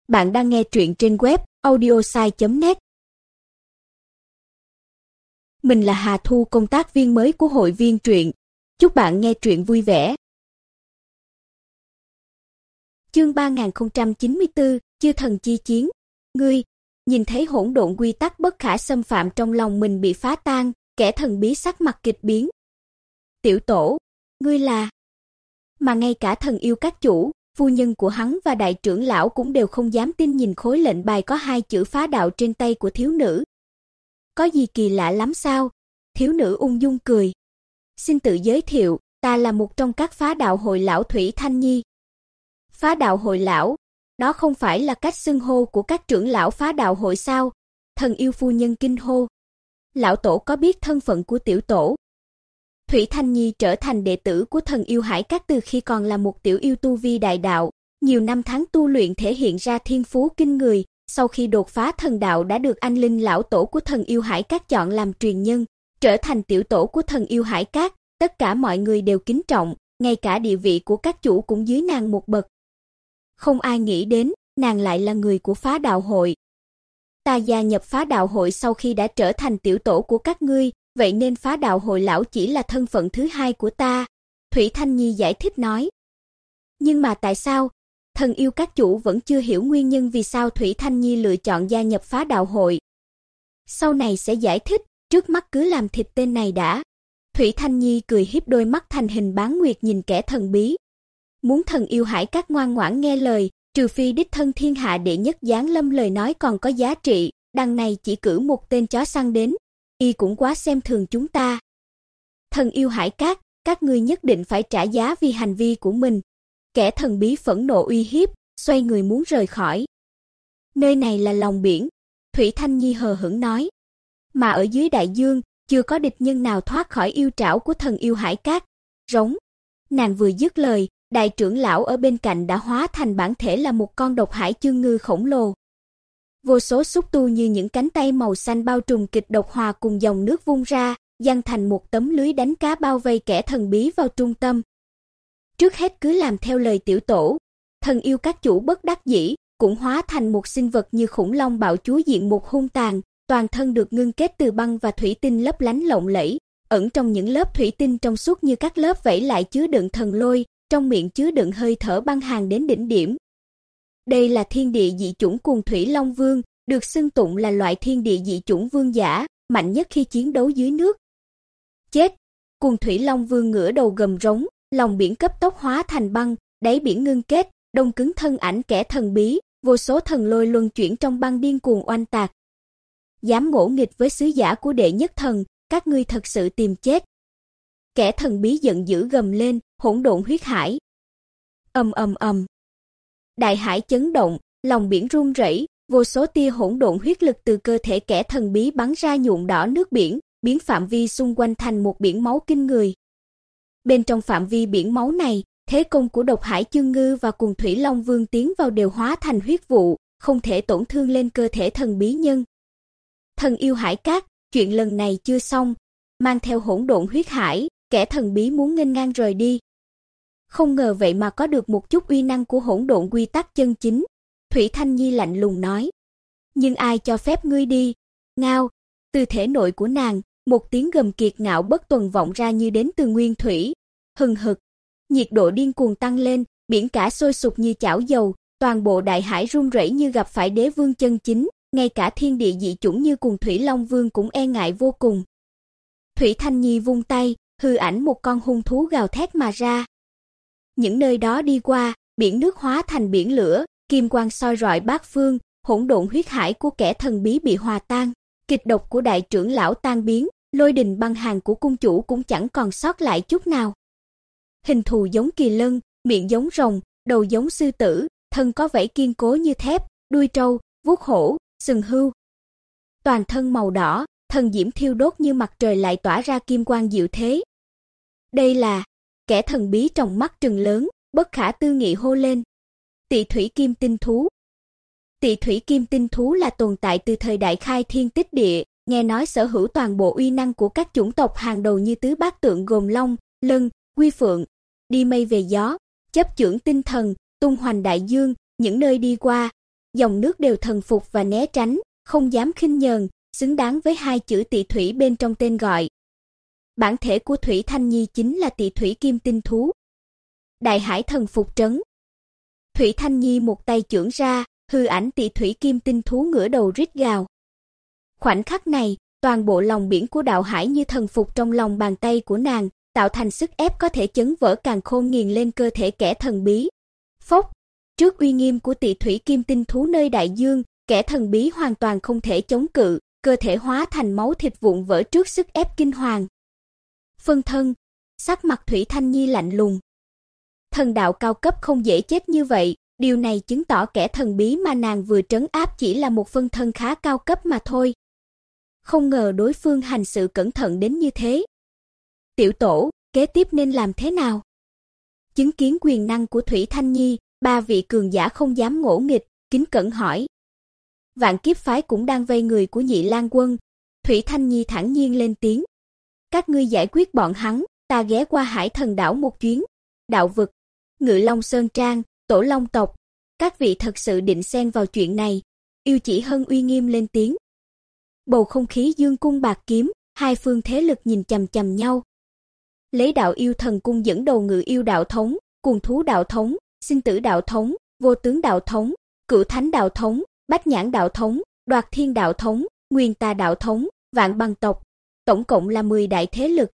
Bạn đang nghe truyện trên web audiosai.net. Mình là Hà Thu, công tác viên mới của hội viên truyện. Chúc bạn nghe truyện vui vẻ. Chương 3094, Chư thần chi chiến. Ngươi nhìn thấy hỗn độn quy tắc bất khả xâm phạm trong lòng mình bị phá tan, kẻ thần bí sắc mặt kịch biến. Tiểu tổ, ngươi là... Mà ngay cả thần yêu các chủ, phu nhân của hắn và đại trưởng lão cũng đều không dám tin nhìn khối lệnh bài có 2 chữ phá đạo trên tay của thiếu nữ. Có gì kỳ lạ lắm sao? Thiếu nữ ung dung cười. Xin tự giới thiệu, ta là một trong các phá đạo hội lão Thủy Thanh Nhi. Phá đạo hội lão, đó không phải là cách xưng hô của các trưởng lão phá đạo hội sao? Thần yêu phu nhân kinh hô. Lão tổ có biết thân phận của tiểu tổ? Thủy Thanh Nhi trở thành đệ tử của thần yêu Hải Các từ khi còn là một tiểu yêu tu vi đại đạo, nhiều năm tháng tu luyện thể hiện ra thiên phú kinh người, sau khi đột phá thần đạo đã được anh linh lão tổ của thần yêu Hải Các chọn làm truyền nhân, trở thành tiểu tổ của thần yêu Hải Các, tất cả mọi người đều kính trọng, ngay cả địa vị của các chủ cũng dưới nàng một bậc. Không ai nghĩ đến, nàng lại là người của phá đạo hội. Ta gia nhập phá đạo hội sau khi đã trở thành tiểu tổ của các ngươi, vậy nên phá đạo hội lão chỉ là thân phận thứ 2 của ta, Thủy Thanh Nhi giải thích nói. Nhưng mà tại sao? Thần yêu các chủ vẫn chưa hiểu nguyên nhân vì sao Thủy Thanh Nhi lựa chọn gia nhập phá đạo hội. Sau này sẽ giải thích, trước mắt cứ làm thịt tên này đã. Thủy Thanh Nhi cười híp đôi mắt thành hình bán nguyệt nhìn kẻ thần bí. Muốn thần yêu Hải Các ngoan ngoãn nghe lời, trừ phi đích thân thiên hạ đệ nhất giáng lâm lời nói còn có giá trị, đằng này chỉ cử một tên chó săn đến. Y cũng quá xem thường chúng ta. Thần yêu Hải các ngươi nhất định phải trả giá vì hành vi của mình. Kẻ thần bí phẫn nộ uy hiếp, xoay người muốn rời khỏi. Nơi này là lòng biển, Thủy Thanh Nhi hờ hững nói. Mà ở dưới đại dương, chưa có địch nhân nào thoát khỏi yêu trảo của thần yêu Hải Các. Rống. Nàng vừa dứt lời, đại trưởng lão ở bên cạnh đã hóa thành bản thể là một con độc hải chương ngư khổng lồ. Vô số xúc tu như những cánh tay màu xanh bao trùm kịch độc hòa cùng dòng nước vung ra, giăng thành một tấm lưới đánh cá bao vây kẻ thần bí vào trung tâm. Trước hết cứ làm theo lời tiểu tổ. Thần yêu các chủ bất đắc dĩ, cũng hóa thành một sinh vật như khủng long bạo chúa diện một hung tàn, toàn thân được ngưng kết từ băng và thủy tinh lấp lánh lộng lẫy, ẩn trong những lớp thủy tinh trong suốt như các lớp vảy lại chứa đựng thần lôi, trong miệng chứa đựng hơi thở băng hàn đến đỉnh điểm. Đây là thiên địa dị chủng Cuồng Thủy Long Vương, được xưng tụng là loại thiên địa dị chủng vương giả, mạnh nhất khi chiến đấu dưới nước. Chết! Cuồng Thủy Long Vương ngửa đầu gầm rống, lòng biển cấp tốc hóa thành băng, đáy biển ngưng kết, đông cứng thân ảnh kẻ thần bí, vô số thần lôi luân chuyển trong băng điên cuồng oanh tạc. Dám ngỗ nghịch với sứ giả của đệ nhất thần, các ngươi thật sự tìm chết. Kẻ thần bí giận dữ gầm lên, hỗn độn huyết hải. Ầm ầm ầm. Đại hải chấn động, lòng biển rung rẩy, vô số tia hỗn độn huyết lực từ cơ thể kẻ thần bí bắn ra nhuộm đỏ nước biển, biến phạm vi xung quanh thành một biển máu kinh người. Bên trong phạm vi biển máu này, thế công của độc hải chương ngư và Cuồng Thủy Long Vương tiến vào đều hóa thành huyết vụ, không thể tổn thương lên cơ thể thần bí nhân. Thần yêu Hải Các, chuyện lần này chưa xong, mang theo hỗn độn huyết hải, kẻ thần bí muốn nghênh ngang rời đi. Không ngờ vậy mà có được một chút uy năng của hỗn độn quy tắc chân chính, Thủy Thanh Nhi lạnh lùng nói. Nhưng ai cho phép ngươi đi? Ngao, từ thể nội của nàng, một tiếng gầm kiệt ngạo bất tuần vọng ra như đến từ nguyên thủy. Hừng hực, nhiệt độ điên cuồng tăng lên, biển cả sôi sục như chảo dầu, toàn bộ đại hải rung rẩy như gặp phải đế vương chân chính, ngay cả thiên địa dị chủng như Cuồng Thủy Long Vương cũng e ngại vô cùng. Thủy Thanh Nhi vung tay, hư ảnh một con hung thú gào thét mà ra. Những nơi đó đi qua, biển nước hóa thành biển lửa, kim quang soi rọi bát phương, hỗn độn huyết hải của kẻ thần bí bị hòa tan, kịch độc của đại trưởng lão tan biến, lôi đình băng hàn của cung chủ cũng chẳng còn sót lại chút nào. Hình thù giống kỳ lân, miệng giống rồng, đầu giống sư tử, thân có vảy kiên cố như thép, đuôi trâu, vuốt hổ, sừng hươu. Toàn thân màu đỏ, thần diễm thiêu đốt như mặt trời lại tỏa ra kim quang diệu thế. Đây là... Kẻ thần bí trong mắt trừng lớn, bất khả tư nghị hô lên. Tị thủy kim tinh thú. Tị thủy kim tinh thú là tồn tại từ thời đại khai thiên tích địa, nghe nói sở hữu toàn bộ uy năng của các chủng tộc hàng đầu như tứ bát tượng gồm long, lân, quy phượng, đi mây về gió, chấp chưởng tinh thần, tung hoành đại dương, những nơi đi qua, dòng nước đều thần phục và né tránh, không dám khinh nhờn, xứng đáng với hai chữ Tị Thủy bên trong tên gọi. Bản thể của Thủy Thanh Nhi chính là Tị Thủy Kim Tinh thú. Đại hải thần phục trấn. Thủy Thanh Nhi một tay chưởng ra, hư ảnh Tị Thủy Kim Tinh thú ngửa đầu rít gào. Khoảnh khắc này, toàn bộ lòng biển của đạo hải như thần phục trong lòng bàn tay của nàng, tạo thành sức ép có thể chấn vỡ càn khôn nghiền lên cơ thể kẻ thần bí. Phốc, trước uy nghiêm của Tị Thủy Kim Tinh thú nơi đại dương, kẻ thần bí hoàn toàn không thể chống cự, cơ thể hóa thành máu thịt vụn vỡ trước sức ép kinh hoàng. Phân thân, sắc mặt Thủy Thanh Nhi lạnh lùng. Thần đạo cao cấp không dễ chết như vậy, điều này chứng tỏ kẻ thần bí mà nàng vừa trấn áp chỉ là một phân thân khá cao cấp mà thôi. Không ngờ đối phương hành sự cẩn thận đến như thế. Tiểu tổ, kế tiếp nên làm thế nào? Chứng kiến quyền năng của Thủy Thanh Nhi, ba vị cường giả không dám ngỗ nghịch, kính cẩn hỏi. Vạn Kiếp phái cũng đang vây người của Nhị Lang quân. Thủy Thanh Nhi thản nhiên lên tiếng. Các ngươi giải quyết bọn hắn, ta ghé qua Hải Thần đảo một chuyến. Đạo vực, Ngự Long Sơn Trang, Tổ Long tộc, các vị thật sự định xen vào chuyện này? Yêu Chỉ Hân uy nghiêm lên tiếng. Bầu không khí dương cung bạc kiếm, hai phương thế lực nhìn chằm chằm nhau. Lấy Đạo Yêu Thần cung dẫn đầu Ngự Yêu đạo thống, Cuồng Thú đạo thống, Sinh Tử đạo thống, Vô Tướng đạo thống, Cửu Thánh đạo thống, Bách Nhãn đạo thống, Đoạt Thiên đạo thống, Nguyên Tà đạo thống, Vạn Băng tộc, tổng cộng là 10 đại thế lực.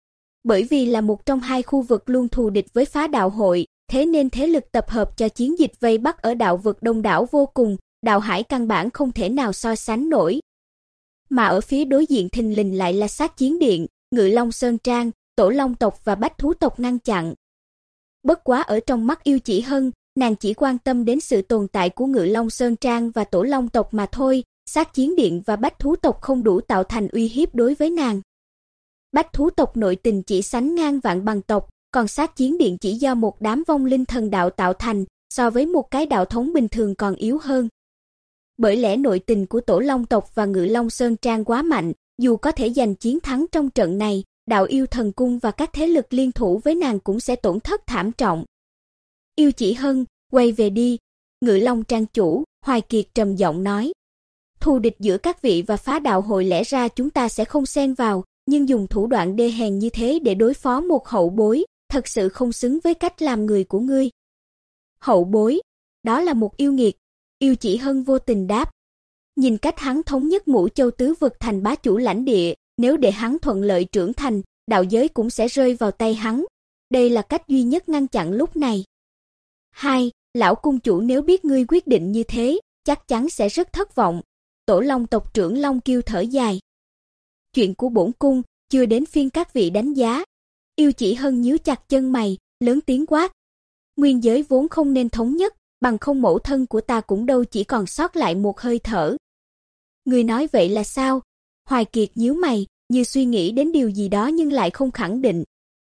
Bởi vì là một trong hai khu vực luôn thù địch với Phá Đạo hội, thế nên thế lực tập hợp cho chiến dịch vây bắt ở đạo vực đông đảo vô cùng, đạo hải căn bản không thể nào so sánh nổi. Mà ở phía đối diện thình lình lại là Sát Chiến Điện, Ngự Long Sơn Trang, Tổ Long tộc và Bách Thú tộc ngăn chặn. Bất quá ở trong mắt Yêu Chỉ Hân, nàng chỉ quan tâm đến sự tồn tại của Ngự Long Sơn Trang và Tổ Long tộc mà thôi, Sát Chiến Điện và Bách Thú tộc không đủ tạo thành uy hiếp đối với nàng. Bách Thú tộc nội tình chỉ sánh ngang Vạn Băng tộc, còn Sát Chiến Điện chỉ do một đám vong linh thần đạo tạo thành, so với một cái đạo thống bình thường còn yếu hơn. Bởi lẽ nội tình của Tổ Long tộc và Ngự Long Sơn Trang quá mạnh, dù có thể giành chiến thắng trong trận này, Đạo Yêu Thần cung và các thế lực liên thủ với nàng cũng sẽ tổn thất thảm trọng. Yêu Chỉ Hân, quay về đi. Ngự Long Trang chủ, Hoài Kiệt trầm giọng nói. Thù địch giữa các vị và Phá Đạo hội lẽ ra chúng ta sẽ không xen vào, nhưng dùng thủ đoạn đê hèn như thế để đối phó một hậu bối, thật sự không xứng với cách làm người của ngươi. Hậu bối, đó là một yêu nghiệt. Yêu Chỉ Hân vô tình đáp. Nhìn cách hắn thống nhất Ngũ Châu tứ vực thành bá chủ lãnh địa, nếu để hắn thuận lợi trưởng thành, đạo giới cũng sẽ rơi vào tay hắn. Đây là cách duy nhất ngăn chặn lúc này. 2. Lão cung chủ nếu biết ngươi quyết định như thế, chắc chắn sẽ rất thất vọng. Tổ Long tộc trưởng Long Kiêu thở dài. Chuyện của bổn cung, chưa đến phiên các vị đánh giá. Yêu Chỉ Hân nhíu chặt chân mày, lớn tiếng quát. Nguyên giới vốn không nên thống nhất, bằng không mẫu thân của ta cũng đâu chỉ còn sót lại một hơi thở. Ngươi nói vậy là sao? Hoài Kiệt nhíu mày, như suy nghĩ đến điều gì đó nhưng lại không khẳng định.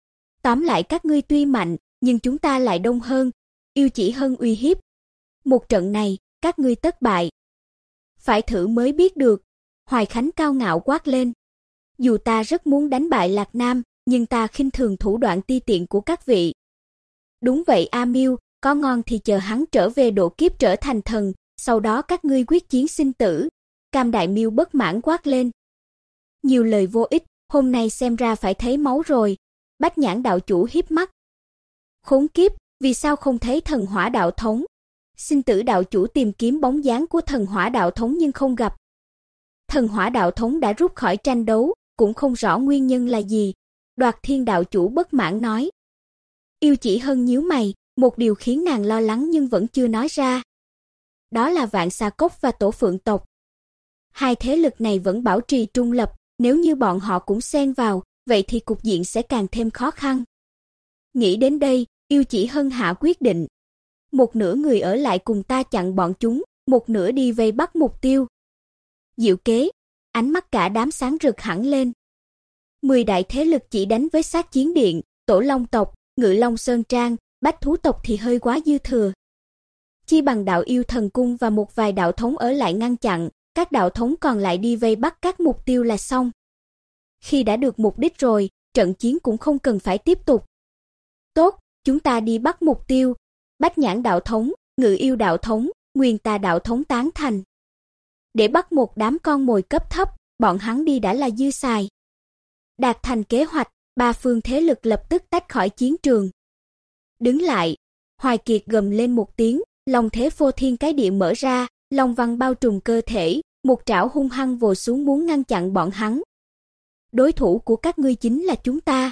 Tóm lại các ngươi tuy mạnh, nhưng chúng ta lại đông hơn. Yêu Chỉ Hân uy hiếp. Một trận này, các ngươi tất bại. Phải thử mới biết được. Hoài Khánh cao ngạo quát lên. Dù ta rất muốn đánh bại Lạc Nam, nhưng ta khinh thường thủ đoạn ti tiện của các vị. Đúng vậy A Miêu, có ngon thì chờ hắn trở về độ kiếp trở thành thần, sau đó các ngươi quyết chiến sinh tử. Cam Đại Miêu bất mãn quát lên. Nhiều lời vô ích, hôm nay xem ra phải thấy máu rồi. Bách Nhãn đạo chủ híp mắt. Khốn kiếp, vì sao không thấy Thần Hỏa đạo thống? Sinh Tử đạo chủ tìm kiếm bóng dáng của Thần Hỏa đạo thống nhưng không gặp. Thần Hỏa đạo thống đã rút khỏi tranh đấu, cũng không rõ nguyên nhân là gì. Đoạt Thiên đạo chủ bất mãn nói. Yêu Chỉ Hân nhíu mày, một điều khiến nàng lo lắng nhưng vẫn chưa nói ra. Đó là Vạn Xà Cốc và Tổ Phượng tộc. Hai thế lực này vẫn bảo trì trung lập, nếu như bọn họ cũng xen vào, vậy thì cục diện sẽ càng thêm khó khăn. Nghĩ đến đây, Yêu Chỉ Hân hạ quyết định. Một nửa người ở lại cùng ta chặn bọn chúng, một nửa đi vây bắt mục tiêu. Diệu kế, ánh mắt cả đám sáng rực hẳn lên. 10 đại thế lực chỉ đánh với Sát Chiến Điện, Tổ Long tộc, Ngự Long Sơn Trang, Bách Thú tộc thì hơi quá dư thừa. Chi bằng Đạo Yêu Thần cung và một vài đạo thống ở lại ngăn chặn, các đạo thống còn lại đi vây bắt các mục tiêu là xong. Khi đã được mục đích rồi, trận chiến cũng không cần phải tiếp tục. Tốt, chúng ta đi bắt mục tiêu. Bách Nhãn đạo thống, Ngự Yêu đạo thống, Nguyên Tà đạo thống tán thành. Để bắt một đám con mồi cấp thấp, bọn hắn đi đã là dư xài. Đạt thành kế hoạch, ba phương thế lực lập tức tách khỏi chiến trường. Đứng lại, Hoài Kiệt gầm lên một tiếng, long thế phô thiên cái địa mở ra, long văn bao trùm cơ thể, một trảo hung hăng vồ xuống muốn ngăn chặn bọn hắn. Đối thủ của các ngươi chính là chúng ta.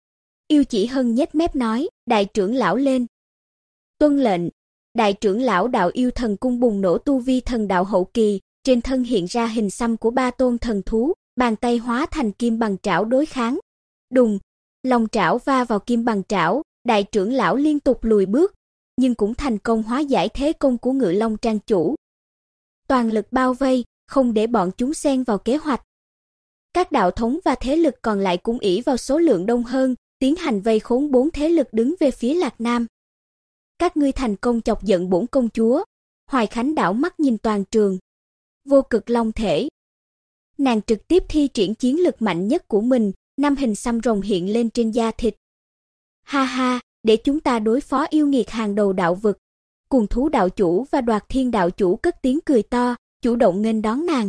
Yêu Chỉ Hân nhếch mép nói, đại trưởng lão lên. Tuân lệnh. Đại trưởng lão đạo yêu thần cung bùng nổ tu vi thần đạo hậu kỳ, trên thân hiện ra hình xăm của ba tôn thần thú, bàn tay hóa thành kim bằng trảo đối kháng. Đùng, long trảo va vào kim bằng trảo, đại trưởng lão liên tục lùi bước, nhưng cũng thành công hóa giải thế công của Ngự Long trang chủ. Toàn lực bao vây, không để bọn chúng xen vào kế hoạch. Các đạo thống và thế lực còn lại cũng ỷ vào số lượng đông hơn, tiến hành vây khốn bốn thế lực đứng về phía Lạc Nam. Các ngươi thành công chọc giận bổn công chúa. Hoài Khánh đảo mắt nhìn toàn trường. Vô Cực Long thể. Nàng trực tiếp thi triển chiến lực mạnh nhất của mình, 5 hình xăm rồng hiện lên trên da thịt. Ha ha, để chúng ta đối phó yêu nghiệt hàng đầu đạo vực. Cùng Thú đạo chủ và Đoạt Thiên đạo chủ cất tiếng cười to, chủ động nghênh đón nàng.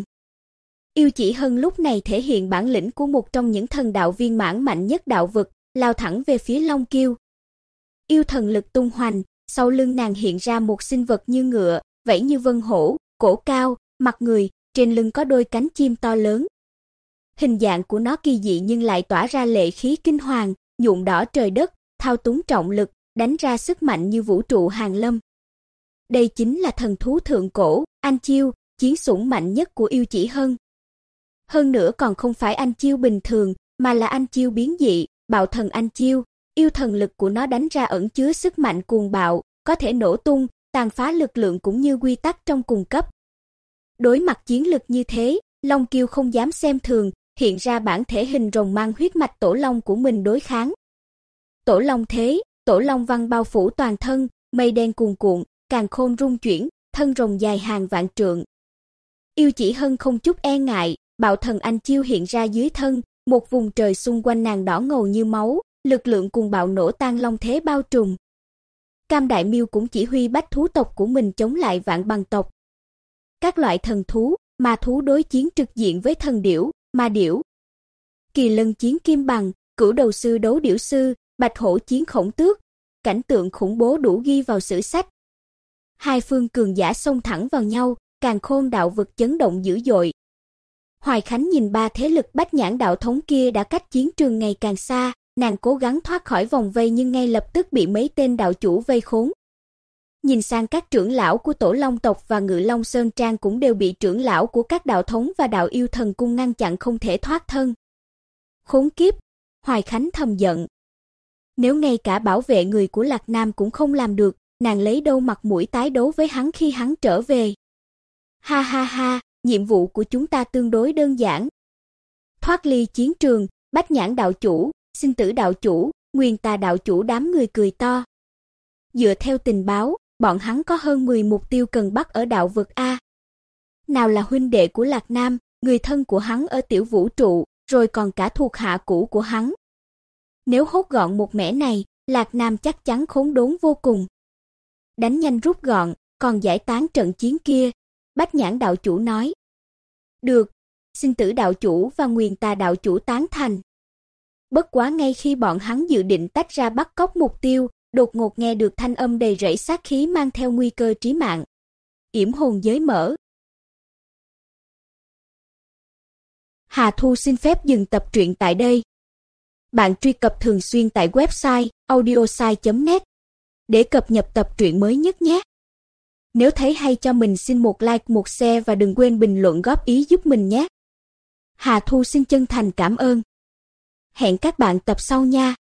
Yêu Chỉ Hân lúc này thể hiện bản lĩnh của một trong những thần đạo viên mãn mạnh nhất đạo vực, lao thẳng về phía Long Kiêu. Yêu thần lực tung hoành, sau lưng nàng hiện ra một sinh vật như ngựa, vảy như vân hổ, cổ cao, mặt người, trên lưng có đôi cánh chim to lớn. Hình dạng của nó kỳ dị nhưng lại tỏa ra lệ khí kinh hoàng, nhuộm đỏ trời đất, thao túng trọng lực, đánh ra sức mạnh như vũ trụ hàng lâm. Đây chính là thần thú thượng cổ, Anh Chiêu, chiến sủng mạnh nhất của Yêu Chỉ Hân. Hơn nữa còn không phải Anh Chiêu bình thường, mà là Anh Chiêu biến dị, Bạo Thần Anh Chiêu. Yêu thần lực của nó đánh ra ẩn chứa sức mạnh cuồng bạo, có thể nổ tung, tàn phá lực lượng cũng như quy tắc trong cùng cấp. Đối mặt chiến lực như thế, Long Kiêu không dám xem thường, hiện ra bản thể hình rồng mang huyết mạch tổ long của mình đối kháng. Tổ long thế, tổ long văn bao phủ toàn thân, mây đen cuồn cuộn, càn khôn rung chuyển, thân rồng dài hàng vạn trượng. Yêu Chỉ Hân không chút e ngại, Bạo Thần Anh Chiêu hiện ra dưới thân, một vùng trời xung quanh nàng đỏ ngầu như máu, lực lượng cuồng bạo nổ tan long thế bao trùm. Cam Đại Miêu cũng chỉ huy bách thú tộc của mình chống lại Vạn Bằng tộc. Các loại thần thú, ma thú đối chiến trực diện với thần điểu, ma điểu. Kỳ lân chiến kim bằng, cửu đầu sư đấu điểu sư, bạch hổ chiến khổng tước. Cảnh tượng khủng bố đủ ghi vào sử sách. Hai phương cường giả xông thẳng vào nhau, càn khôn đạo vực chấn động dữ dội. Hoài Khánh nhìn ba thế lực Bách Nhãn đạo thống kia đã cách chiến trường ngày càng xa, nàng cố gắng thoát khỏi vòng vây nhưng ngay lập tức bị mấy tên đạo chủ vây khốn. Nhìn sang các trưởng lão của Tổ Long tộc và Ngự Long Sơn Trang cũng đều bị trưởng lão của các đạo thống và đạo yêu thần cung ngăn chặn không thể thoát thân. Khốn kiếp, Hoài Khánh thầm giận. Nếu ngay cả bảo vệ người của Lạc Nam cũng không làm được, nàng lấy đâu mặt mũi tái đấu với hắn khi hắn trở về. Ha ha ha, nhiệm vụ của chúng ta tương đối đơn giản. Thoát ly chiến trường, Bách Nhãn đạo chủ, Sinh Tử đạo chủ, Nguyên Tà đạo chủ đám người cười to. Dựa theo tình báo, bọn hắn có hơn 10 mục tiêu cần bắt ở đạo vực A. Nào là huynh đệ của Lạc Nam, người thân của hắn ở tiểu vũ trụ, rồi còn cả thuộc hạ cũ của hắn. Nếu hốt gọn một mẻ này, Lạc Nam chắc chắn khốn đốn vô cùng. Đánh nhanh rút gọn, còn giải tán trận chiến kia, Bách Nhãn đạo chủ nói. Được, Sinh Tử đạo chủ và Nguyên Tà đạo chủ tán thành. Bất quá ngay khi bọn hắn dự định tách ra bắt cóc mục tiêu, đột ngột nghe được thanh âm đầy rẫy sát khí mang theo nguy cơ chí mạng. Yểm hồn giới mở. Hà Thu xin phép dừng tập truyện tại đây. Bạn truy cập thường xuyên tại website audiosai.net để cập nhật tập truyện mới nhất nhé. Nếu thấy hay cho mình xin một like, một share và đừng quên bình luận góp ý giúp mình nhé. Hà Thu xin chân thành cảm ơn. Hẹn các bạn tập sau nha.